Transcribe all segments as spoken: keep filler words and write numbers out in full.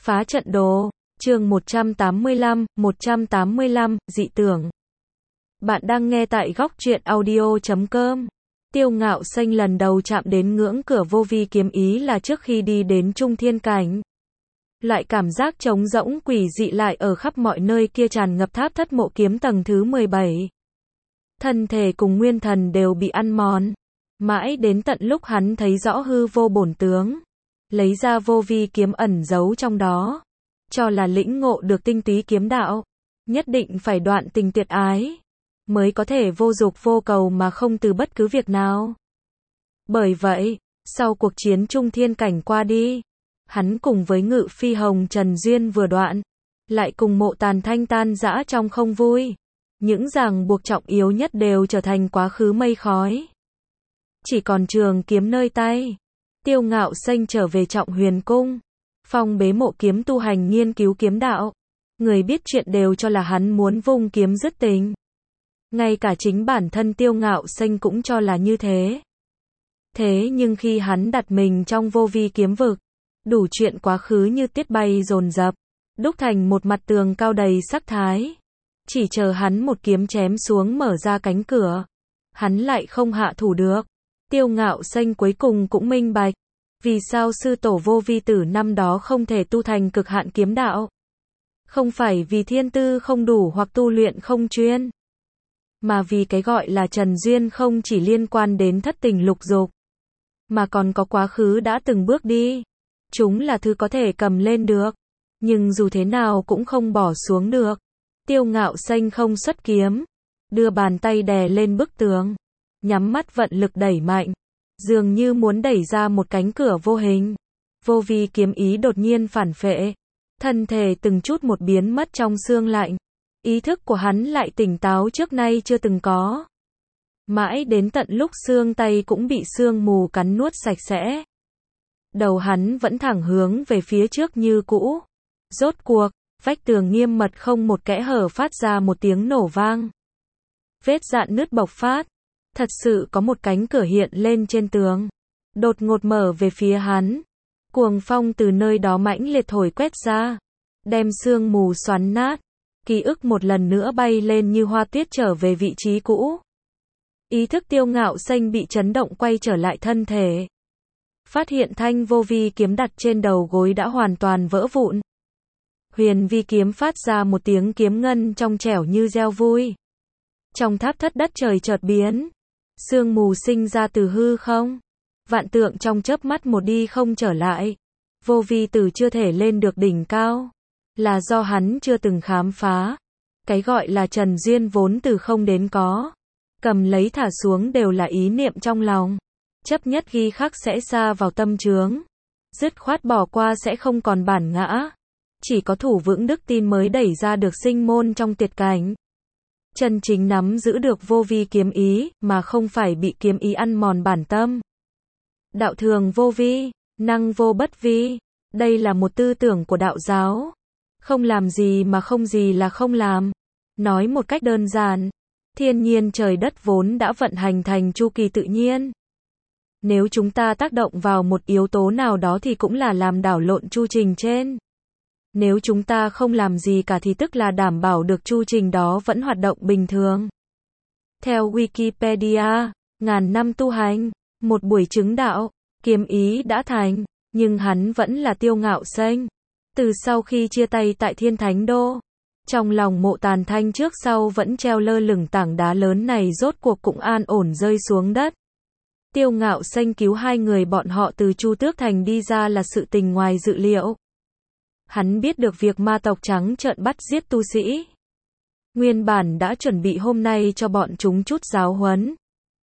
Phá trận đồ, chương một trăm tám mươi lăm, một trăm tám mươi lăm, dị tưởng. Bạn đang nghe tại góc truyện audio chấm com. Tiêu Ngạo Xanh lần đầu chạm đến ngưỡng cửa vô vi kiếm ý là trước khi đi đến Trung Thiên Cảnh. Loại cảm giác trống rỗng quỷ dị lại ở khắp mọi nơi kia tràn ngập tháp thất mộ kiếm tầng thứ mười bảy. Thân thể cùng nguyên thần đều bị ăn mòn. Mãi đến tận lúc hắn thấy rõ hư vô bổn tướng, lấy ra vô vi kiếm ẩn giấu trong đó, cho là lĩnh ngộ được tinh túy kiếm đạo, nhất định phải đoạn tình tuyệt ái, mới có thể vô dục vô cầu mà không từ bất cứ việc nào. Bởi vậy, sau cuộc chiến Trung Thiên Cảnh qua đi, hắn cùng với Ngự Phi Hồng Trần duyên vừa đoạn, lại cùng Mộ Tàn Thanh tan rã trong không vui. Những ràng buộc trọng yếu nhất đều trở thành quá khứ mây khói. Chỉ còn trường kiếm nơi tay. Tiêu Ngạo Xanh trở về Trọng Huyền Cung, phong bế mộ kiếm tu hành nghiên cứu kiếm đạo. Người biết chuyện đều cho là hắn muốn vung kiếm dứt tình. Ngay cả chính bản thân Tiêu Ngạo Xanh cũng cho là như thế. Thế nhưng khi hắn đặt mình trong vô vi kiếm vực, đủ chuyện quá khứ như tiết bay dồn dập, đúc thành một mặt tường cao đầy sắc thái. Chỉ chờ hắn một kiếm chém xuống mở ra cánh cửa, hắn lại không hạ thủ được. Tiêu Ngạo Xanh cuối cùng cũng minh bạch, vì sao sư tổ vô vi tử năm đó không thể tu thành cực hạn kiếm đạo. Không phải vì thiên tư không đủ hoặc tu luyện không chuyên, mà vì cái gọi là trần duyên không chỉ liên quan đến thất tình lục dục, mà còn có quá khứ đã từng bước đi. Chúng là thứ có thể cầm lên được, nhưng dù thế nào cũng không bỏ xuống được. Tiêu Ngạo Xanh không xuất kiếm, đưa bàn tay đè lên bức tường, nhắm mắt vận lực đẩy mạnh, dường như muốn đẩy ra một cánh cửa vô hình. Vô vi kiếm ý đột nhiên phản phệ, thân thể từng chút một biến mất trong xương lạnh. Ý thức của hắn lại tỉnh táo trước nay chưa từng có. Mãi đến tận lúc xương tay cũng bị sương mù cắn nuốt sạch sẽ. Đầu hắn vẫn thẳng hướng về phía trước như cũ. Rốt cuộc, vách tường nghiêm mật không một kẽ hở phát ra một tiếng nổ vang. Vết dạn nứt bộc phát. Thật sự có một cánh cửa hiện lên trên tường, đột ngột mở về phía hắn. Cuồng phong từ nơi đó mãnh liệt thổi quét ra, đem sương mù xoắn nát. Ký ức một lần nữa bay lên như hoa tuyết trở về vị trí cũ. Ý thức Tiêu Ngạo Xanh bị chấn động quay trở lại thân thể. Phát hiện thanh vô vi kiếm đặt trên đầu gối đã hoàn toàn vỡ vụn. Huyền vi kiếm phát ra một tiếng kiếm ngân trong trẻo như reo vui. Trong tháp thất đất trời chợt biến, sương mù sinh ra từ hư không. Vạn tượng trong chớp mắt một đi không trở lại. Vô vi tử chưa thể lên được đỉnh cao, là do hắn chưa từng khám phá. Cái gọi là trần duyên vốn từ không đến có, cầm lấy thả xuống đều là ý niệm trong lòng. Chấp nhất ghi khắc sẽ xa vào tâm chướng, dứt khoát bỏ qua sẽ không còn bản ngã. Chỉ có thủ vững đức tin mới đẩy ra được sinh môn trong tuyệt cảnh. Chân chính nắm giữ được vô vi kiếm ý, mà không phải bị kiếm ý ăn mòn bản tâm. Đạo thường vô vi, năng vô bất vi. Đây là một tư tưởng của đạo giáo. Không làm gì mà không gì là không làm. Nói một cách đơn giản, thiên nhiên trời đất vốn đã vận hành thành chu kỳ tự nhiên. Nếu chúng ta tác động vào một yếu tố nào đó thì cũng là làm đảo lộn chu trình trên. Nếu chúng ta không làm gì cả thì tức là đảm bảo được chu trình đó vẫn hoạt động bình thường. Theo Wikipedia, ngàn năm tu hành, một buổi chứng đạo, kiếm ý đã thành, nhưng hắn vẫn là Tiêu Ngạo Xanh. Từ sau khi chia tay tại Thiên Thánh Đô, trong lòng Mộ Tàn Thanh trước sau vẫn treo lơ lửng tảng đá lớn này rốt cuộc cũng an ổn rơi xuống đất. Tiêu Ngạo Xanh cứu hai người bọn họ từ Chu Tước Thành đi ra là sự tình ngoài dự liệu. Hắn biết được việc ma tộc trắng trợn bắt giết tu sĩ. Nguyên bản đã chuẩn bị hôm nay cho bọn chúng chút giáo huấn.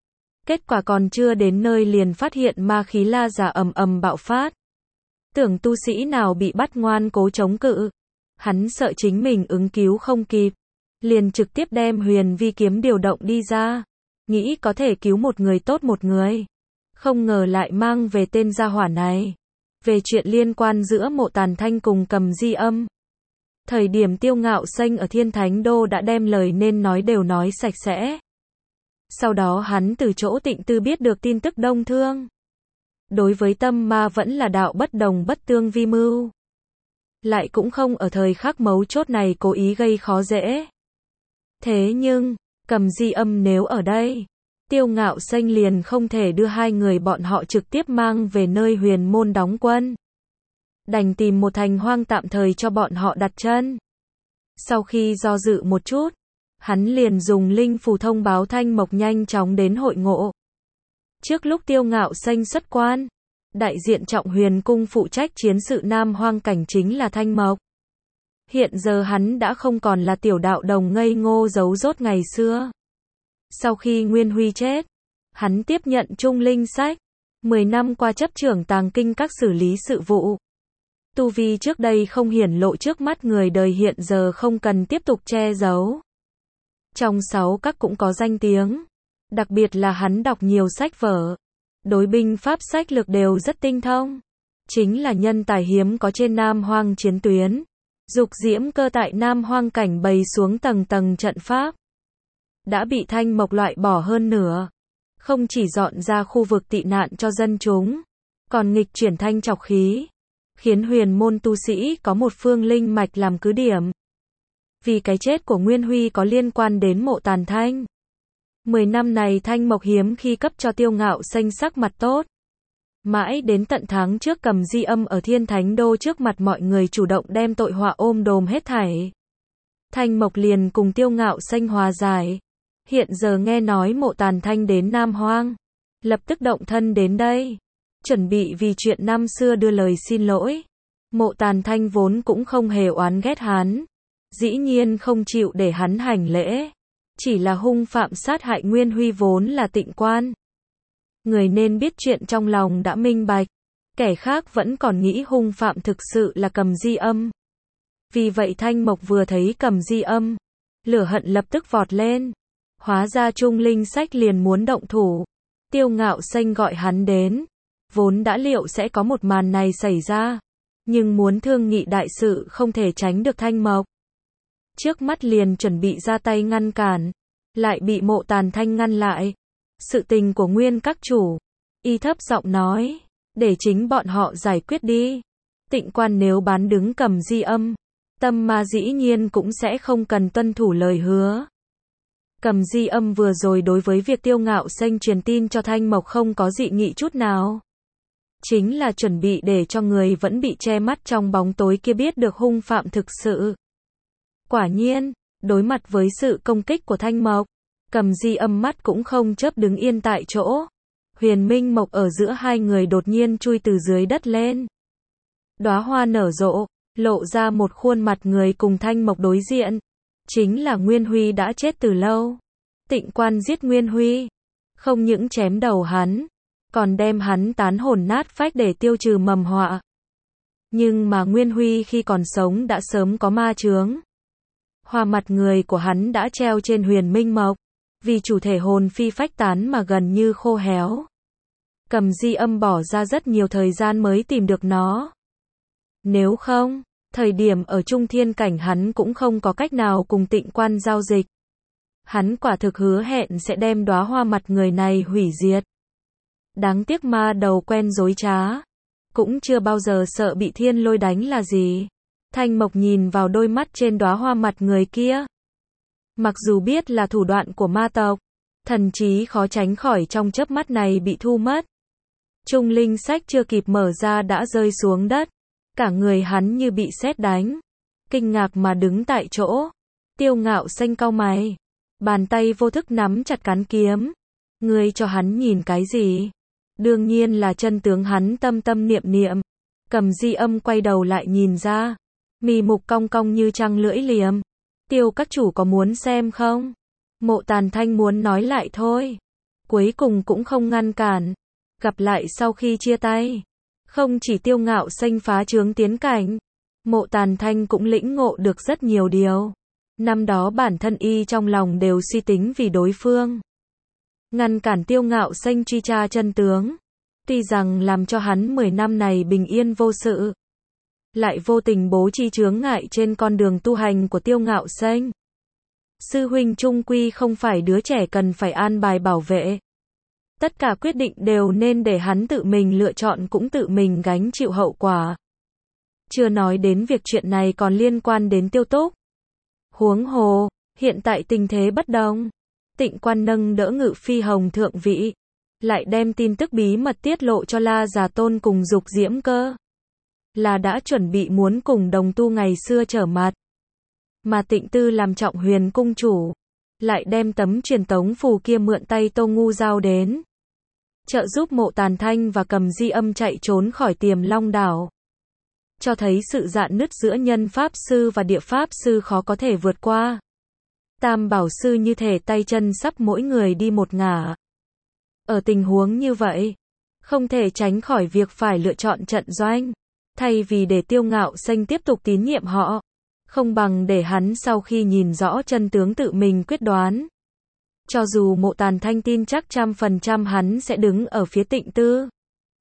Kết quả còn chưa đến nơi liền phát hiện ma khí la giả ầm ầm bạo phát. Tưởng tu sĩ nào bị bắt ngoan cố chống cự. Hắn sợ chính mình ứng cứu không kịp, liền trực tiếp đem huyền vi kiếm điều động đi ra. Nghĩ có thể cứu một người tốt một người. Không ngờ lại mang về tên gia hỏa này. Về chuyện liên quan giữa Mộ Tàn Thanh cùng Cầm Di Âm. Thời điểm Tiêu Ngạo Xanh ở Thiên Thánh Đô đã đem lời nên nói đều nói sạch sẽ. Sau đó hắn từ chỗ Tịnh Tư biết được tin tức Đông Thương. Đối với tâm ma vẫn là đạo bất đồng bất tương vi mưu. lại cũng không ở thời khắc mấu chốt này cố ý gây khó dễ. Thế nhưng, Cầm Di Âm nếu ở đây, Tiêu Ngạo Xanh liền không thể đưa hai người bọn họ trực tiếp mang về nơi huyền môn đóng quân. Đành tìm một thành hoang tạm thời cho bọn họ đặt chân. Sau khi do dự một chút, hắn liền dùng linh phù thông báo Thanh Mộc nhanh chóng đến hội ngộ. Trước lúc Tiêu Ngạo Xanh xuất quan, đại diện Trọng Huyền Cung phụ trách chiến sự Nam Hoang cảnh chính là Thanh Mộc. Hiện giờ hắn đã không còn là tiểu đạo đồng ngây ngô giấu dốt ngày xưa. Sau khi Nguyên Huy chết, hắn tiếp nhận Trung Linh Sách, mười năm qua chấp trưởng tàng kinh các xử lý sự vụ. Tu vi trước đây không hiển lộ trước mắt người đời hiện giờ không cần tiếp tục che giấu. Trong sáu các cũng có danh tiếng, đặc biệt là hắn đọc nhiều sách vở, đối binh pháp sách lược đều rất tinh thông. Chính là nhân tài hiếm có trên Nam Hoang chiến tuyến. Dục Diễm Cơ tại Nam Hoang cảnh bày xuống tầng tầng trận pháp, đã bị Thanh Mộc loại bỏ hơn nửa. Không chỉ dọn ra khu vực tị nạn cho dân chúng, còn nghịch chuyển thanh trọc khí, khiến huyền môn tu sĩ có một phương linh mạch làm cứ điểm. Vì cái chết của Nguyên Huy có liên quan đến Mộ Tàn Thanh. Mười năm này Thanh Mộc hiếm khi cấp cho Tiêu Ngạo Xanh sắc mặt tốt. Mãi đến tận tháng trước Cầm Di Âm ở Thiên Thánh Đô trước mặt mọi người chủ động đem tội họa ôm đồm hết thảy. Thanh Mộc liền cùng Tiêu Ngạo Xanh hòa giải. Hiện giờ nghe nói Mộ Tàn Thanh đến Nam Hoang, lập tức động thân đến đây, chuẩn bị vì chuyện năm xưa đưa lời xin lỗi. Mộ Tàn Thanh vốn cũng không hề oán ghét hắn, dĩ nhiên không chịu để hắn hành lễ, chỉ là hung phạm sát hại Nguyên Huy vốn là Tịnh Quan. Người nên biết chuyện trong lòng đã minh bạch, kẻ khác vẫn còn nghĩ hung phạm thực sự là Cầm Di Âm. Vì vậy Thanh Mộc vừa thấy Cầm Di Âm, lửa hận lập tức vọt lên. Hóa ra Trung Linh Sách liền muốn động thủ. Tiêu Ngạo Xanh gọi hắn đến, vốn đã liệu sẽ có một màn này xảy ra, nhưng muốn thương nghị đại sự không thể tránh được Thanh Mộc. Trước mắt liền chuẩn bị ra tay ngăn cản, lại bị Mộ Tàn Thanh ngăn lại. Sự tình của Nguyên các chủ, y thấp giọng nói, để chính bọn họ giải quyết đi. Tịnh Quan nếu bán đứng Cầm Di Âm, Tâm Ma dĩ nhiên cũng sẽ không cần tuân thủ lời hứa. Cầm Di Âm vừa rồi đối với việc Tiêu Ngạo Xanh truyền tin cho Thanh Mộc không có dị nghị chút nào. Chính là chuẩn bị để cho người vẫn bị che mắt trong bóng tối kia biết được hung phạm thực sự. Quả nhiên, đối mặt với sự công kích của Thanh Mộc, Cầm Di Âm mắt cũng không chớp đứng yên tại chỗ. Huyền Minh Mộc ở giữa hai người đột nhiên chui từ dưới đất lên. Đóa hoa nở rộ, lộ ra một khuôn mặt người cùng Thanh Mộc đối diện. Chính là Nguyên Huy đã chết từ lâu. Tịnh Quan giết Nguyên Huy, không những chém đầu hắn, còn đem hắn tán hồn nát phách để tiêu trừ mầm họa. Nhưng mà Nguyên Huy khi còn sống đã sớm có ma chướng. Hoa mặt người của hắn đã treo trên Huyền Minh Mộc, vì chủ thể hồn phi phách tán mà gần như khô héo. Cầm Di Âm bỏ ra rất nhiều thời gian mới tìm được nó. Nếu không, thời điểm ở Trung Thiên Cảnh hắn cũng không có cách nào cùng Tịnh Quan giao dịch. Hắn quả thực hứa hẹn sẽ đem đóa hoa mặt người này hủy diệt. Đáng tiếc ma đầu quen dối trá, cũng chưa bao giờ sợ bị thiên lôi đánh là gì. Thanh Mộc nhìn vào đôi mắt trên đóa hoa mặt người kia. Mặc dù biết là thủ đoạn của ma tộc, thần trí khó tránh khỏi trong chớp mắt này bị thu mất. Trung Linh Sách chưa kịp mở ra đã rơi xuống đất. Cả người hắn như bị sét đánh, kinh ngạc mà đứng tại chỗ. Tiêu Ngạo Xanh cau mày, bàn tay vô thức nắm chặt cán kiếm. Ngươi cho hắn nhìn cái gì? Đương nhiên là chân tướng hắn tâm tâm niệm niệm. Cầm Di Âm quay đầu lại nhìn ra, mì mục cong cong như trăng lưỡi liềm. Tiêu các chủ có muốn xem không? Mộ Tàn Thanh muốn nói lại thôi, cuối cùng cũng không ngăn cản. Gặp lại sau khi chia tay, không chỉ Tiêu Ngạo Xanh phá chướng tiến cảnh, Mộ Tàn Thanh cũng lĩnh ngộ được rất nhiều điều. Năm đó bản thân y trong lòng đều suy tính vì đối phương. Ngăn cản Tiêu Ngạo Xanh truy tra chân tướng. Tuy rằng làm cho hắn mười năm này bình yên vô sự, lại vô tình bố trí chướng ngại trên con đường tu hành của Tiêu Ngạo Xanh. Sư huynh trung quy không phải đứa trẻ cần phải an bài bảo vệ. Tất cả quyết định đều nên để hắn tự mình lựa chọn cũng tự mình gánh chịu hậu quả. Chưa nói đến việc chuyện này còn liên quan đến Tiêu Túc. Huống hồ, hiện tại tình thế bất đồng. Tịnh Quan nâng đỡ Ngự Phi Hồng thượng vị, lại đem tin tức bí mật tiết lộ cho La Già Tôn cùng Dục Diễm Cơ. Là đã chuẩn bị muốn cùng Đồng Tu ngày xưa trở mặt. Mà Tịnh Tư làm Trọng Huyền cung chủ, lại đem tấm truyền tống phù kia mượn tay Tô Ngu giao đến, trợ giúp Mộ Tàn Thanh và Cầm Di Âm chạy trốn khỏi Tiềm Long đảo. Cho thấy sự rạn nứt giữa nhân pháp sư và địa pháp sư khó có thể vượt qua. Tam bảo sư như thể tay chân sắp mỗi người đi một ngả. Ở tình huống như vậy, không thể tránh khỏi việc phải lựa chọn trận doanh. Thay vì để Tiêu Ngạo Xanh tiếp tục tín nhiệm họ, không bằng để hắn sau khi nhìn rõ chân tướng tự mình quyết đoán. Cho dù Mộ Tàn Thanh tin chắc trăm phần trăm hắn sẽ đứng ở phía Tịnh Tư.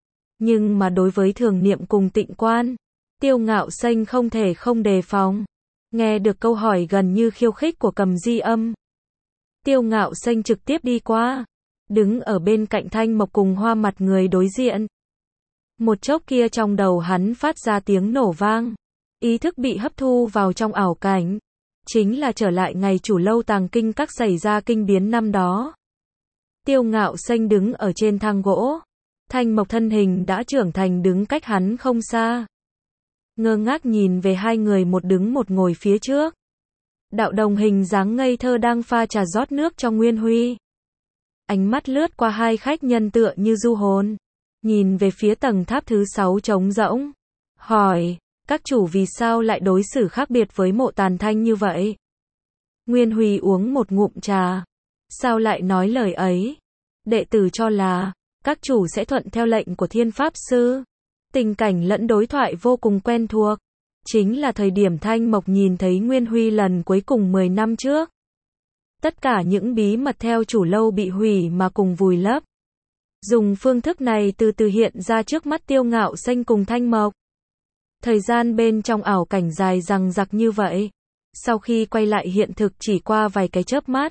Nhưng mà đối với Thường Niệm cùng Tịnh Quan, Tiêu Ngạo Xanh không thể không đề phòng. Nghe được câu hỏi gần như khiêu khích của Cầm Di Âm, Tiêu Ngạo Xanh trực tiếp đi qua, đứng ở bên cạnh Thanh Mộc cùng Hoa Mặt người đối diện. Một chốc kia trong đầu hắn phát ra tiếng nổ vang, ý thức bị hấp thu vào trong ảo cảnh, chính là trở lại ngày Chủ Lâu Tàng Kinh Các xảy ra kinh biến năm đó. Tiêu Ngạo Xanh đứng ở trên thang gỗ, Thanh Mộc thân hình đã trưởng thành đứng cách hắn không xa. Ngơ ngác nhìn về hai người một đứng một ngồi phía trước. Đạo Đồng hình dáng ngây thơ đang pha trà rót nước cho Nguyên Huy. Ánh mắt lướt qua hai khách nhân tựa như du hồn, nhìn về phía tầng tháp thứ sáu trống rỗng, hỏi, các chủ vì sao lại đối xử khác biệt với Mộ Tàn Thanh như vậy? Nguyên Huy uống một ngụm trà. Sao lại nói lời ấy? Đệ tử cho là, các chủ sẽ thuận theo lệnh của Thiên Pháp Sư. Tình cảnh lẫn đối thoại vô cùng quen thuộc. Chính là thời điểm Thanh Mộc nhìn thấy Nguyên Huy lần cuối cùng mười năm trước. Tất cả những bí mật theo Chủ Lâu bị hủy mà cùng vùi lấp. Dùng phương thức này từ từ hiện ra trước mắt Tiêu Ngạo Xanh cùng Thanh Mộc. Thời gian bên trong ảo cảnh dài dằng dặc như vậy. Sau khi quay lại hiện thực chỉ qua vài cái chớp mắt.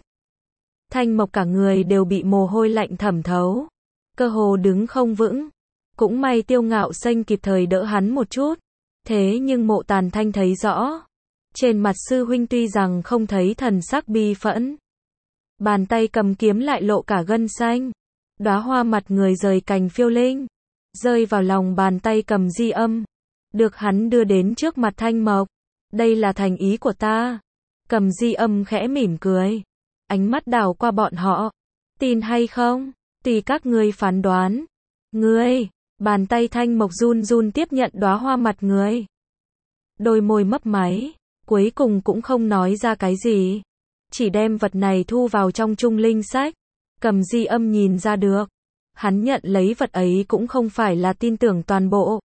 Thanh Mộc cả người đều bị mồ hôi lạnh thẩm thấu. Cơ hồ đứng không vững. Cũng may Tiêu Ngạo Xanh kịp thời đỡ hắn một chút. Thế nhưng Mộ Tàn Thanh thấy rõ. Trên mặt sư huynh tuy rằng không thấy thần sắc bi phẫn. Bàn tay cầm kiếm lại lộ cả gân xanh. Đóa hoa mặt người rời cành phiêu linh. Rơi vào lòng bàn tay Cầm Di Âm. Được hắn đưa đến trước mặt Thanh Mộc. Đây là thành ý của ta. Cầm Di Âm khẽ mỉm cười. Ánh mắt đảo qua bọn họ. Tin hay không? Tùy các ngươi phán đoán. Ngươi. Bàn tay Thanh Mộc run run tiếp nhận đóa hoa mặt người. Đôi môi mấp máy. Cuối cùng cũng không nói ra cái gì. Chỉ đem vật này thu vào trong trung linh sách. Cầm Di Âm nhìn ra được. Hắn nhận lấy vật ấy cũng không phải là tin tưởng toàn bộ.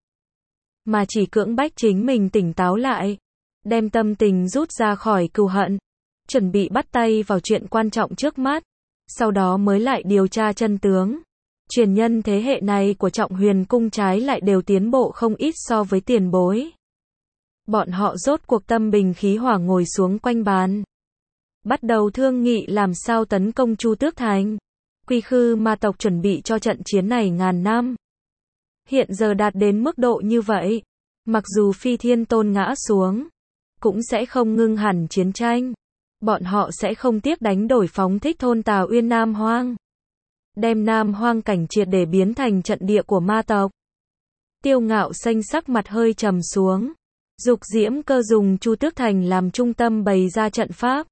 Mà chỉ cưỡng bách chính mình tỉnh táo lại. Đem tâm tình rút ra khỏi cừu hận. Chuẩn bị bắt tay vào chuyện quan trọng trước mắt. Sau đó mới lại điều tra chân tướng. Truyền nhân thế hệ này của Trọng Huyền cung trái lại đều tiến bộ không ít so với tiền bối. Bọn họ rốt cuộc tâm bình khí hòa ngồi xuống quanh bàn. Bắt đầu thương nghị làm sao tấn công Chu Tước Thành. Quy Khư ma tộc chuẩn bị cho trận chiến này ngàn năm. Hiện giờ đạt đến mức độ như vậy. Mặc dù Phi Thiên Tôn ngã xuống, cũng sẽ không ngưng hẳn chiến tranh. Bọn họ sẽ không tiếc đánh đổi phóng thích thôn Tào Uyên Nam Hoang. Đem Nam Hoang cảnh triệt để biến thành trận địa của ma tộc. Tiêu Ngạo Xanh sắc mặt hơi trầm xuống. Dục Diễm Cơ dùng Chu Tước Thành làm trung tâm bày ra trận pháp.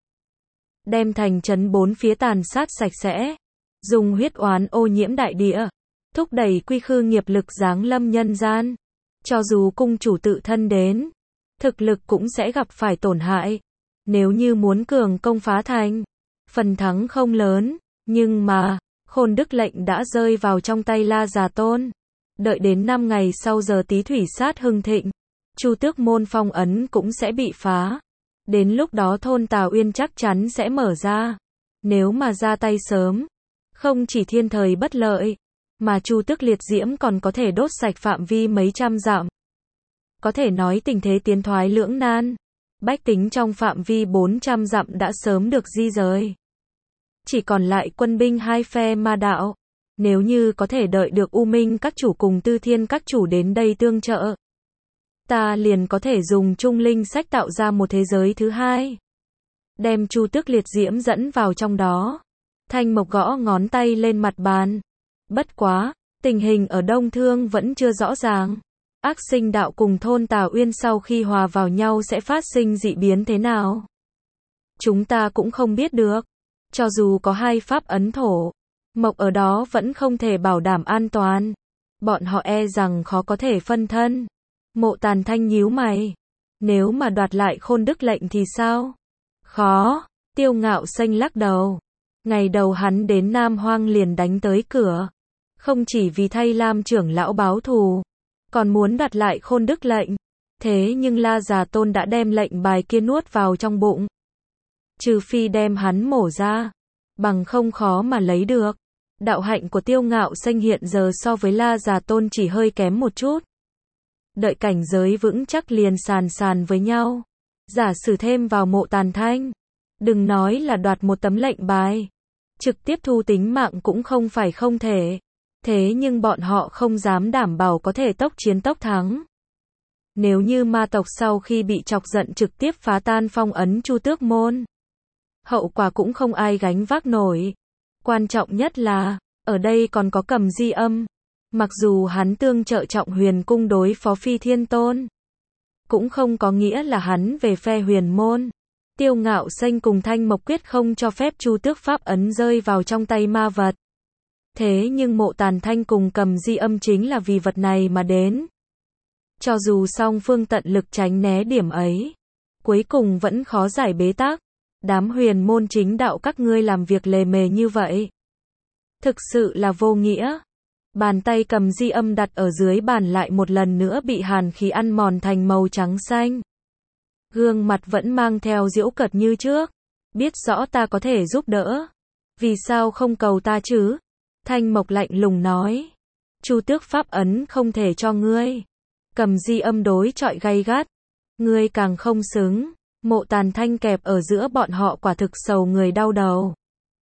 Đem thành trấn bốn phía tàn sát sạch sẽ. Dùng huyết oán ô nhiễm đại địa. Thúc đẩy quy khư nghiệp lực giáng lâm nhân gian. Cho dù cung chủ tự thân đến, thực lực cũng sẽ gặp phải tổn hại. Nếu như muốn cường công phá thành, phần thắng không lớn. Nhưng mà, Khôn Đức lệnh đã rơi vào trong tay La Già Tôn. Đợi đến năm ngày sau giờ tí thủy sát hưng thịnh, Chu Tước môn phong ấn cũng sẽ bị phá. Đến lúc đó thôn Tào Uyên chắc chắn sẽ mở ra. Nếu mà ra tay sớm, không chỉ thiên thời bất lợi, mà Chu Tước liệt diễm còn có thể đốt sạch phạm vi mấy trăm dặm. Có thể nói tình thế tiến thoái lưỡng nan. Bách tính trong phạm vi bốn trăm dặm đã sớm được di rời. Chỉ còn lại quân binh hai phe ma đạo. Nếu như có thể đợi được U Minh các chủ cùng Tư Thiên các chủ đến đây tương trợ, ta liền có thể dùng trung linh sách tạo ra một thế giới thứ hai. Đem Chu Tước liệt diễm dẫn vào trong đó. Thanh Mộc gõ ngón tay lên mặt bàn. Bất quá, tình hình ở Đông Thương vẫn chưa rõ ràng. Ác Sinh đạo cùng thôn Tà Uyên sau khi hòa vào nhau sẽ phát sinh dị biến thế nào? Chúng ta cũng không biết được. Cho dù có hai pháp ấn thổ, mộc ở đó vẫn không thể bảo đảm an toàn. Bọn họ e rằng khó có thể phân thân. Mộ Tàn Thanh nhíu mày. Nếu mà đoạt lại Khôn Đức lệnh thì sao? Khó. Tiêu Ngạo Xanh lắc đầu. Ngày đầu hắn đến Nam Hoang liền đánh tới cửa. Không chỉ vì thay Lam trưởng lão báo thù, còn muốn đoạt lại Khôn Đức lệnh. Thế nhưng La Già Tôn đã đem lệnh bài kia nuốt vào trong bụng. Trừ phi đem hắn mổ ra, bằng không khó mà lấy được. Đạo hạnh của Tiêu Ngạo Xanh hiện giờ so với La Già Tôn chỉ hơi kém một chút. Đợi cảnh giới vững chắc liền sàn sàn với nhau. Giả sử thêm vào Mộ Tàn Thanh, đừng nói là đoạt một tấm lệnh bài, trực tiếp thu tính mạng cũng không phải không thể. Thế nhưng bọn họ không dám đảm bảo có thể tốc chiến tốc thắng. Nếu như ma tộc sau khi bị chọc giận trực tiếp phá tan phong ấn Chu Tước môn, hậu quả cũng không ai gánh vác nổi. Quan trọng nhất là, ở đây còn có Cầm Di Âm. Mặc dù hắn tương trợ Trọng Huyền cung đối phó Phi Thiên Tôn, cũng không có nghĩa là hắn về phe huyền môn. Tiêu Ngạo Xanh cùng Thanh Mộc quyết không cho phép Chu Tước pháp ấn rơi vào trong tay ma vật. Thế nhưng Mộ Tàn Thanh cùng Cầm Di Âm chính là vì vật này mà đến. Cho dù song phương tận lực tránh né điểm ấy, cuối cùng vẫn khó giải bế tắc. Đám huyền môn chính đạo các ngươi làm việc lề mề như vậy, thực sự là vô nghĩa. Bàn tay Cầm Di Âm đặt ở dưới bàn lại một lần nữa bị hàn khí ăn mòn thành màu trắng xanh. Gương mặt vẫn mang theo giễu cợt như trước. Biết rõ ta có thể giúp đỡ, vì sao không cầu ta chứ? Thanh Mộc lạnh lùng nói. Chu Tước pháp ấn không thể cho ngươi. Cầm Di Âm đối chọi gay gắt. Ngươi càng không xứng. Mộ Tàn Thanh kẹp ở giữa bọn họ quả thực sầu người đau đầu.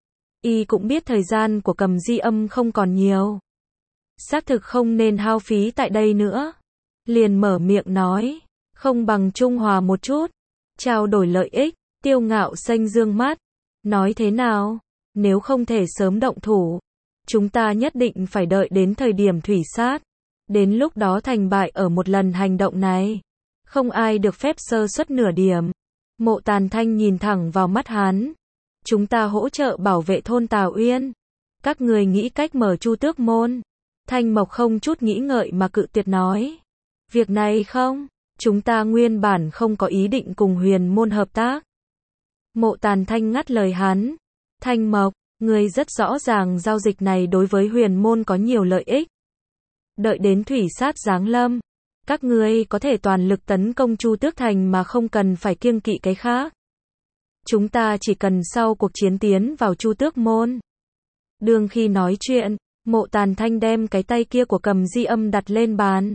Y cũng biết thời gian của Cầm Di Âm không còn nhiều, xác thực không nên hao phí tại đây nữa. Liền mở miệng nói, không bằng trung hòa một chút, trao đổi lợi ích. Tiêu Ngạo Xanh dương mắt, nói thế nào? Nếu không thể sớm động thủ, chúng ta nhất định phải đợi đến thời điểm thủy sát. Đến lúc đó thành bại ở một lần hành động này, không ai được phép sơ suất nửa điểm. Mộ Tàn Thanh nhìn thẳng vào mắt hắn. Chúng ta hỗ trợ bảo vệ thôn Tà Uyên. Các người nghĩ cách mở Chu Tước môn. Thanh Mộc không chút nghĩ ngợi mà cự tuyệt nói. Việc này không, chúng ta nguyên bản không có ý định cùng huyền môn hợp tác. Mộ Tàn Thanh ngắt lời hắn. Thanh Mộc, người rất rõ ràng giao dịch này đối với huyền môn có nhiều lợi ích. Đợi đến thủy sát giáng lâm, các ngươi có thể toàn lực tấn công Chu Tước thành mà không cần phải kiêng kỵ cái khác. Chúng ta chỉ cần sau cuộc chiến tiến vào Chu Tước môn. Đương khi nói chuyện, Mộ Tàn Thanh đem cái tay kia của Cầm Di Âm đặt lên bàn.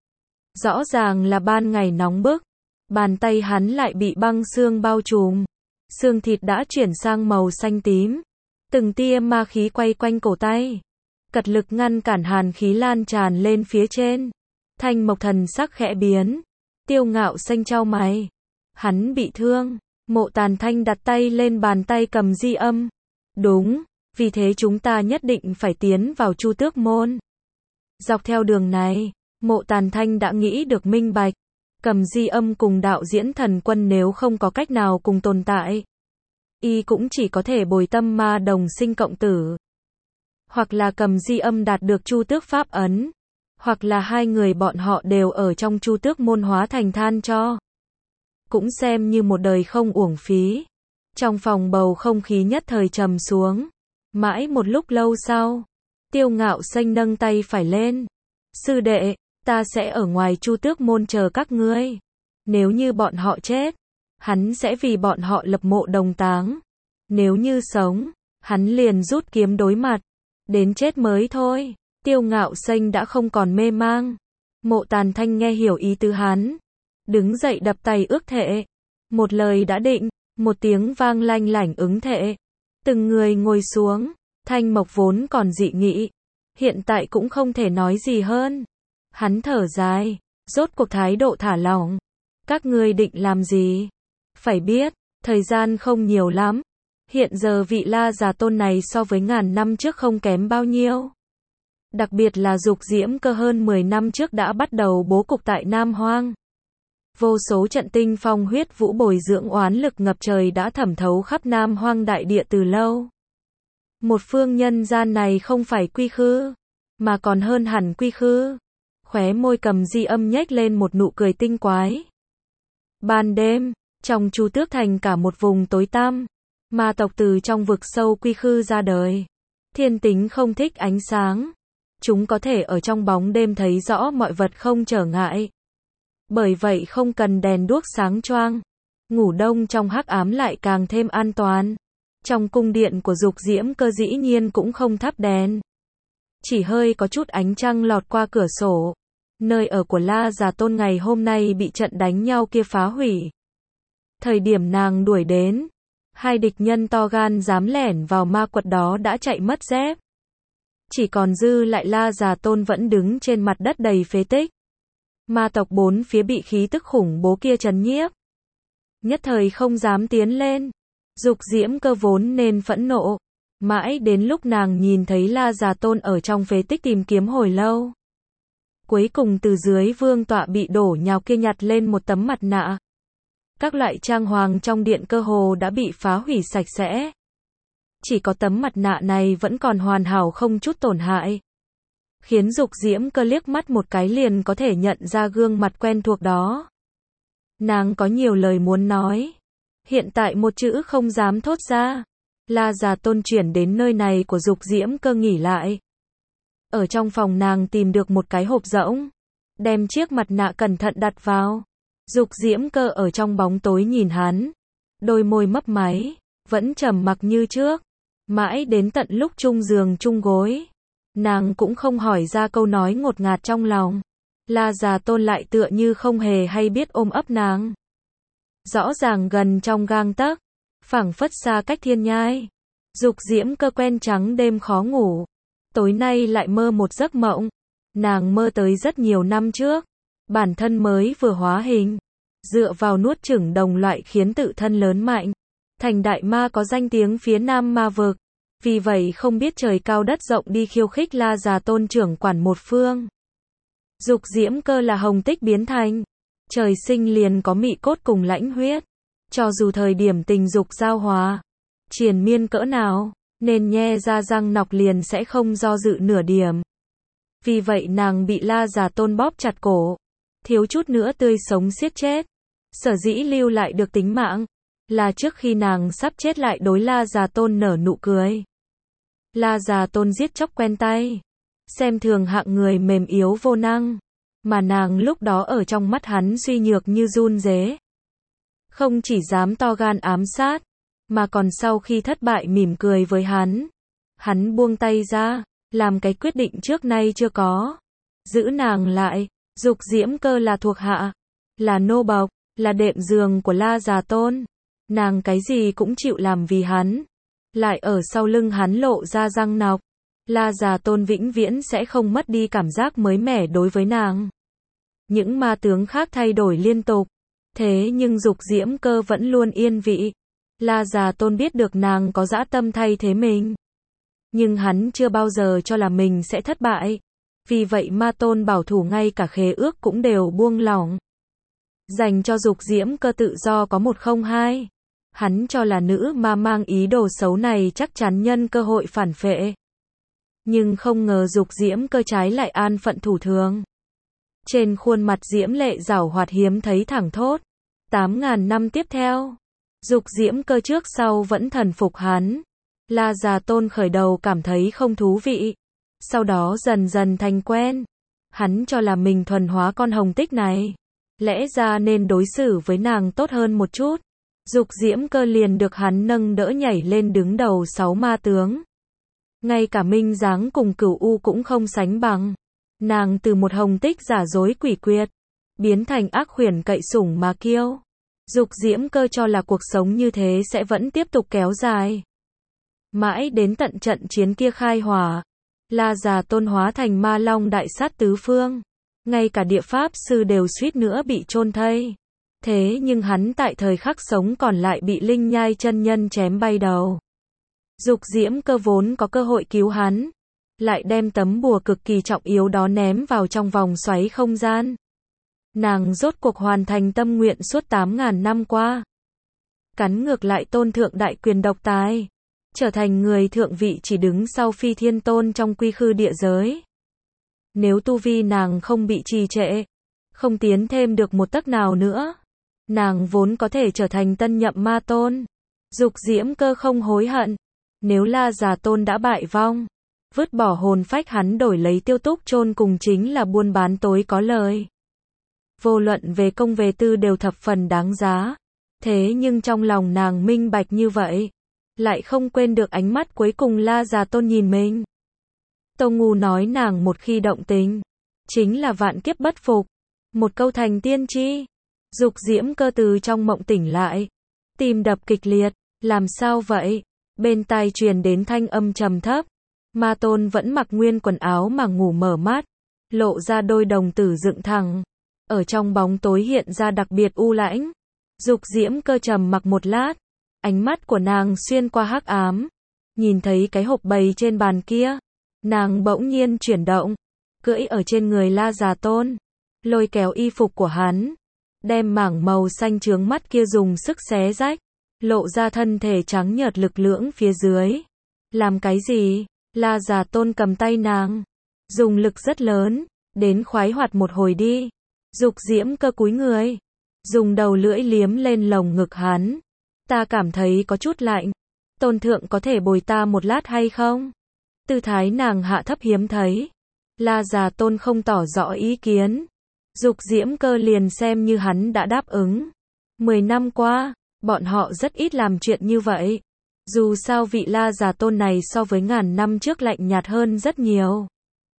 Rõ ràng là ban ngày nóng bức, bàn tay hắn lại bị băng xương bao trùm. Xương thịt đã chuyển sang màu xanh tím. Từng tia ma khí quay quanh cổ tay, cật lực ngăn cản hàn khí lan tràn lên phía trên. Thanh Mộc thần sắc khẽ biến. Tiêu Ngạo Xanh chau mày. Hắn bị thương. Mộ Tàn Thanh đặt tay lên bàn tay Cầm Di Âm. Đúng, vì thế chúng ta nhất định phải tiến vào Chu Tước môn. Dọc theo đường này, Mộ Tàn Thanh đã nghĩ được minh bạch. Cầm Di Âm cùng Đạo Diễn Thần Quân nếu không có cách nào cùng tồn tại, y cũng chỉ có thể bồi tâm ma đồng sinh cộng tử. Hoặc là Cầm Di Âm đạt được Chu Tước pháp ấn, hoặc là hai người bọn họ đều ở trong Chu Tước môn hóa thành than tro. Cũng xem như một đời không uổng phí. Trong phòng bầu không khí nhất thời trầm xuống. Mãi một lúc lâu sau, Tiêu Ngạo Xanh nâng tay phải lên. Sư đệ, ta sẽ ở ngoài Chu Tước môn chờ các ngươi. Nếu như bọn họ chết, hắn sẽ vì bọn họ lập mộ đồng táng. Nếu như sống, hắn liền rút kiếm đối mặt. Đến chết mới thôi. Tiêu Ngạo Xanh đã không còn mê mang. Mộ Tàn Thanh nghe hiểu ý tứ hắn, đứng dậy đập tay ước thệ. Một lời đã định, một tiếng vang lanh lảnh ứng thệ. Từng người ngồi xuống. Thanh Mộc vốn còn dị nghị, hiện tại cũng không thể nói gì hơn. Hắn thở dài, rốt cuộc thái độ thả lỏng. Các ngươi định làm gì? Phải biết, thời gian không nhiều lắm. Hiện giờ vị La Già Tôn này so với ngàn năm trước không kém bao nhiêu. Đặc biệt là Dục Diễm Cơ hơn mười năm trước đã bắt đầu bố cục tại Nam Hoang. Vô số trận tinh phong huyết vũ bồi dưỡng oán lực ngập trời đã thẩm thấu khắp Nam Hoang đại địa từ lâu. Một phương nhân gian này không phải quy khư, mà còn hơn hẳn quy khư. Khóe môi Cầm Di Âm nhếch lên một nụ cười tinh quái. Ban đêm, trong Chu Tước Thành cả một vùng tối tăm, ma tộc từ trong vực sâu quy khư ra đời. Thiên tính không thích ánh sáng. Chúng có thể ở trong bóng đêm thấy rõ mọi vật không trở ngại. Bởi vậy không cần đèn đuốc sáng choang. Ngủ đông trong hắc ám lại càng thêm an toàn. Trong cung điện của Dục Diễm Cơ dĩ nhiên cũng không thắp đèn. Chỉ hơi có chút ánh trăng lọt qua cửa sổ. Nơi ở của La Già Tôn ngày hôm nay bị trận đánh nhau kia phá hủy. Thời điểm nàng đuổi đến, hai địch nhân to gan dám lẻn vào ma quật đó đã chạy mất dép. Chỉ còn dư lại La Già Tôn vẫn đứng trên mặt đất đầy phế tích. Ma tộc bốn phía bị khí tức khủng bố kia trấn nhiếp. Nhất thời không dám tiến lên. Dục Diễm Cơ vốn nên phẫn nộ. Mãi đến lúc nàng nhìn thấy La Già Tôn ở trong phế tích tìm kiếm hồi lâu. Cuối cùng từ dưới vương tọa bị đổ nhào kia nhặt lên một tấm mặt nạ. Các loại trang hoàng trong điện cơ hồ đã bị phá hủy sạch sẽ. Chỉ có tấm mặt nạ này vẫn còn hoàn hảo không chút tổn hại. Khiến Dục Diễm Cơ liếc mắt một cái liền có thể nhận ra gương mặt quen thuộc đó. Nàng có nhiều lời muốn nói. Hiện tại một chữ không dám thốt ra. La Già Tôn chuyển đến nơi này của Dục Diễm Cơ nghỉ lại. Ở trong phòng nàng tìm được một cái hộp rỗng. Đem chiếc mặt nạ cẩn thận đặt vào. Dục Diễm Cơ ở trong bóng tối nhìn hắn. Đôi môi mấp máy. Vẫn trầm mặc như trước. Mãi đến tận lúc chung giường chung gối. Nàng cũng không hỏi ra câu nói ngột ngạt trong lòng. La Già Tôn lại tựa như không hề hay biết ôm ấp nàng. Rõ ràng gần trong gang tấc. Phảng phất xa cách thiên nhai. Dục Diễm Cơ quen trắng đêm khó ngủ. Tối nay lại mơ một giấc mộng. Nàng mơ tới rất nhiều năm trước. Bản thân mới vừa hóa hình. Dựa vào nuốt chửng đồng loại khiến tự thân lớn mạnh. Thành đại ma có danh tiếng phía Nam ma vực. Vì vậy không biết trời cao đất rộng đi khiêu khích La Già Tôn trưởng quản một phương. Dục Diễm Cơ là hồng tích biến thành. Trời sinh liền có mị cốt cùng lãnh huyết. Cho dù thời điểm tình dục giao hòa, triền miên cỡ nào, nên nhe ra răng nọc liền sẽ không do dự nửa điểm. Vì vậy nàng bị La Già Tôn bóp chặt cổ. Thiếu chút nữa tươi sống xiết chết. Sở dĩ lưu lại được tính mạng. Là trước khi nàng sắp chết lại đối La Già Tôn nở nụ cười. La Già Tôn giết chóc quen tay. Xem thường hạng người mềm yếu vô năng. Mà nàng lúc đó ở trong mắt hắn suy nhược như run rế. Không chỉ dám to gan ám sát. Mà còn sau khi thất bại mỉm cười với hắn. Hắn buông tay ra. Làm cái quyết định trước nay chưa có. Giữ nàng lại. Dục Diễm Cơ là thuộc hạ. Là nô bộc. Là đệm giường của La Già Tôn. Nàng cái gì cũng chịu làm vì hắn. Lại ở sau lưng hắn lộ ra răng nọc. La Già Tôn vĩnh viễn sẽ không mất đi cảm giác mới mẻ đối với nàng. Những ma tướng khác thay đổi liên tục. Thế nhưng Dục Diễm Cơ vẫn luôn yên vị. La Già Tôn biết được nàng có dã tâm thay thế mình. Nhưng hắn chưa bao giờ cho là mình sẽ thất bại. Vì vậy ma tôn bảo thủ ngay cả khế ước cũng đều buông lỏng. Dành cho Dục Diễm Cơ tự do có một không hai. Hắn cho là nữ ma mang ý đồ xấu này chắc chắn nhân cơ hội phản phệ. Nhưng không ngờ Dục Diễm Cơ trái lại an phận thủ thường. Trên khuôn mặt diễm lệ giảo hoạt hiếm thấy thẳng thốt. Tám ngàn năm tiếp theo. Dục Diễm Cơ trước sau vẫn thần phục hắn. La Già Tôn khởi đầu cảm thấy không thú vị. Sau đó dần dần thành quen. Hắn cho là mình thuần hóa con hồng tích này. Lẽ ra nên đối xử với nàng tốt hơn một chút. Dục Diễm Cơ liền được hắn nâng đỡ nhảy lên đứng đầu sáu ma tướng. Ngay cả Minh Giáng cùng Cửu U cũng không sánh bằng. Nàng từ một hồng tích giả dối quỷ quyệt, biến thành ác khuyển cậy sủng mà kiêu. Dục Diễm Cơ cho là cuộc sống như thế sẽ vẫn tiếp tục kéo dài. Mãi đến tận trận chiến kia khai hỏa. La Già Tôn hóa thành ma long đại sát tứ phương. ngay cả địa pháp sư đều suýt nữa bị chôn thây. Thế nhưng hắn tại thời khắc sống còn lại bị Linh Nhai chân nhân chém bay đầu. Dục Diễm Cơ vốn có cơ hội cứu hắn, lại đem tấm bùa cực kỳ trọng yếu đó ném vào trong vòng xoáy không gian. Nàng rốt cuộc hoàn thành tâm nguyện suốt tám ngàn năm qua. Cắn ngược lại tôn thượng đại quyền độc tài, trở thành người thượng vị chỉ đứng sau Phi Thiên Tôn trong quy khư địa giới. Nếu tu vi nàng không bị trì trệ, không tiến thêm được một tấc nào nữa, nàng vốn có thể trở thành tân nhậm ma tôn. Dục Diễm Cơ không hối hận. Nếu La Già Tôn đã bại vong, vứt bỏ hồn phách hắn đổi lấy Tiêu Túc chôn cùng chính là buôn bán tối có lời. Vô luận về công về tư đều thập phần đáng giá. Thế nhưng trong lòng nàng minh bạch như vậy, lại không quên được ánh mắt cuối cùng La Già Tôn nhìn mình. Tâu Ngu nói nàng một khi động tình, chính là vạn kiếp bất phục. Một câu thành tiên chi. Dục Diễm Cơ từ trong mộng tỉnh lại, tim đập kịch liệt. Làm sao vậy? Bên tai truyền đến thanh âm trầm thấp. Ma Tôn vẫn mặc nguyên quần áo mà ngủ mở mắt, lộ ra đôi đồng tử dựng thẳng. Ở trong bóng tối hiện ra đặc biệt u lãnh. Dục Diễm Cơ trầm mặc một lát, ánh mắt của nàng xuyên qua hắc ám, nhìn thấy cái hộp bày trên bàn kia. Nàng bỗng nhiên chuyển động, cưỡi ở trên người La Già Tôn, lôi kéo y phục của hắn, đem mảng màu xanh chướng mắt kia dùng sức xé rách, lộ ra thân thể trắng nhợt lực lưỡng phía dưới. Làm cái gì? La Già Tôn cầm tay nàng, dùng lực rất lớn, đến khoái hoạt một hồi đi. Dục Diễm Cơ cúi người, dùng đầu lưỡi liếm lên lồng ngực hắn. Ta cảm thấy có chút lạnh, Tôn thượng có thể bồi ta một lát hay không? Tư thái nàng hạ thấp hiếm thấy. La Già Tôn không tỏ rõ ý kiến. Dục Diễm Cơ liền xem như hắn đã đáp ứng. Mười năm qua, bọn họ rất ít làm chuyện như vậy. Dù sao vị La Già Tôn này so với ngàn năm trước lạnh nhạt hơn rất nhiều.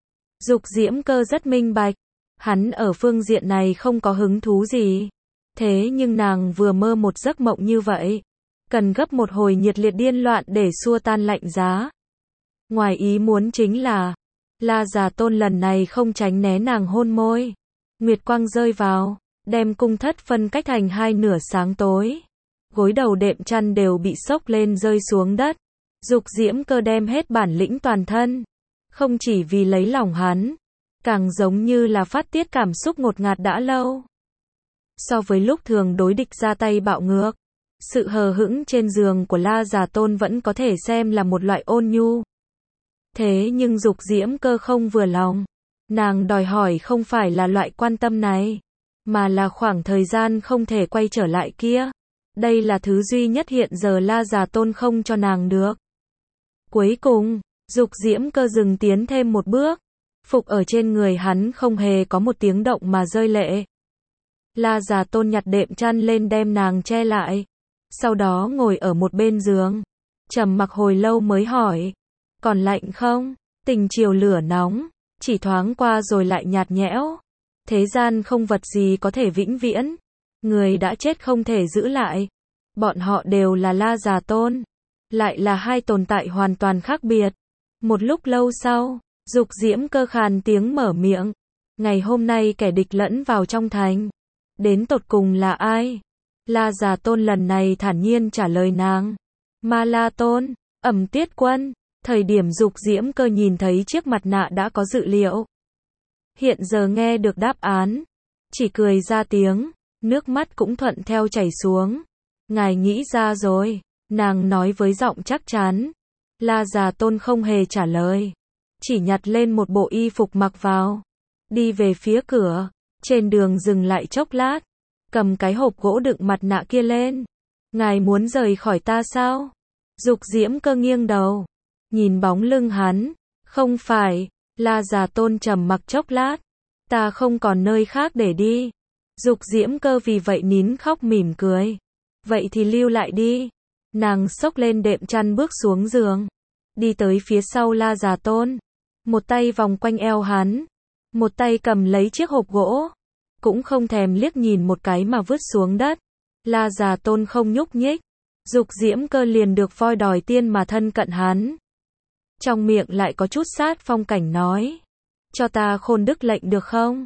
Dục Diễm Cơ rất minh bạch, hắn ở phương diện này không có hứng thú gì. Thế nhưng nàng vừa mơ một giấc mộng như vậy, cần gấp một hồi nhiệt liệt điên loạn để xua tan lạnh giá. Ngoài ý muốn chính là, La Già Tôn lần này không tránh né nàng hôn môi. Nguyệt quang rơi vào, đem cung thất phân cách thành hai nửa sáng tối. Gối đầu đệm chăn đều bị xốc lên rơi xuống đất. Dục Diễm Cơ đem hết bản lĩnh toàn thân, không chỉ vì lấy lòng hắn, càng giống như là phát tiết cảm xúc ngột ngạt đã lâu. So với lúc thường đối địch ra tay bạo ngược, sự hờ hững trên giường của La Già Tôn vẫn có thể xem là một loại ôn nhu. Thế nhưng Dục Diễm Cơ không vừa lòng. Nàng đòi hỏi không phải là loại quan tâm này, mà là khoảng thời gian không thể quay trở lại kia. Đây là thứ duy nhất hiện giờ La Già Tôn không cho nàng được. Cuối cùng, Dục Diễm Cơ dừng tiến thêm một bước. Phục ở trên người hắn không hề có một tiếng động mà rơi lệ. La Già Tôn nhặt đệm chăn lên đem nàng che lại. Sau đó ngồi ở một bên giường. Trầm mặc hồi lâu mới hỏi. Còn lạnh không? Tình chiều lửa nóng, chỉ thoáng qua rồi lại nhạt nhẽo. Thế gian không vật gì có thể vĩnh viễn. Người đã chết không thể giữ lại. Bọn họ đều là La Già Tôn. Lại là hai tồn tại hoàn toàn khác biệt. Một lúc lâu sau, Dục Diễm Cơ khàn tiếng mở miệng. Ngày hôm nay kẻ địch lẫn vào trong thành. Đến tột cùng là ai? La Già Tôn lần này thản nhiên trả lời nàng. Ma La Tôn, Ẩm Tiết Quân. Thời điểm Dục Diễm Cơ nhìn thấy chiếc mặt nạ đã có dự liệu. Hiện giờ nghe được đáp án, chỉ cười ra tiếng, nước mắt cũng thuận theo chảy xuống. Ngài nghĩ ra rồi, nàng nói với giọng chắc chắn. La Già Tôn không hề trả lời, chỉ nhặt lên một bộ y phục mặc vào, đi về phía cửa. Trên đường dừng lại chốc lát, cầm cái hộp gỗ đựng mặt nạ kia lên. Ngài muốn rời khỏi ta sao? Dục Diễm Cơ nghiêng đầu, nhìn bóng lưng hắn. Không phải. La Già Tôn trầm mặc chốc lát. Ta không còn nơi khác để đi. Dục Diễm Cơ vì vậy nín khóc mỉm cười. Vậy thì lưu lại đi. Nàng xốc lên đệm chăn bước xuống giường, đi tới phía sau La Già Tôn, một tay vòng quanh eo hắn, một tay cầm lấy chiếc hộp gỗ, cũng không thèm liếc nhìn một cái mà vứt xuống đất. La Già Tôn không nhúc nhích. Dục Diễm Cơ liền được voi đòi tiên mà thân cận hắn. Trong miệng lại có chút sát phong cảnh nói. Cho ta khôn đức lệnh được không?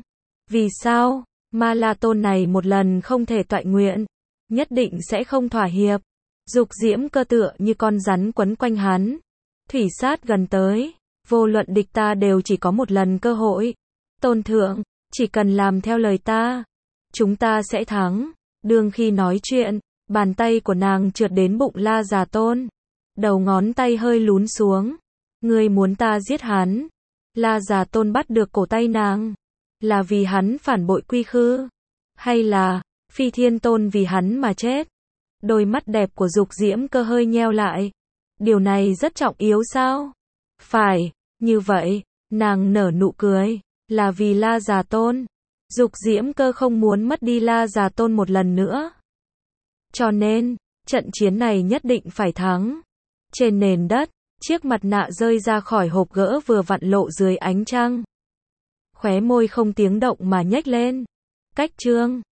Vì sao? Ma La Tôn này một lần không thể toại nguyện, nhất định sẽ không thỏa hiệp. Dục diễm cơ tựa như con rắn quấn quanh hắn, thủy sát gần tới, vô luận địch ta đều chỉ có một lần cơ hội. Tôn thượng, chỉ cần làm theo lời ta, chúng ta sẽ thắng. Đương khi nói chuyện, bàn tay của nàng trượt đến bụng La Già Tôn, đầu ngón tay hơi lún xuống. Ngươi muốn ta giết hắn? La Già Tôn bắt được cổ tay nàng, là vì hắn phản bội quy khư, hay là Phi Thiên Tôn vì hắn mà chết? Đôi mắt đẹp của Dục Diễm Cơ hơi nheo lại. Điều này rất trọng yếu sao? Phải, như vậy, nàng nở nụ cười, là vì La Già Tôn. Dục Diễm Cơ không muốn mất đi La Già Tôn một lần nữa. Cho nên, trận chiến này nhất định phải thắng. Trên nền đất, chiếc mặt nạ rơi ra khỏi hộp gỡ vừa vặn lộ dưới ánh trăng. Khóe môi không tiếng động mà nhếch lên. Cách chương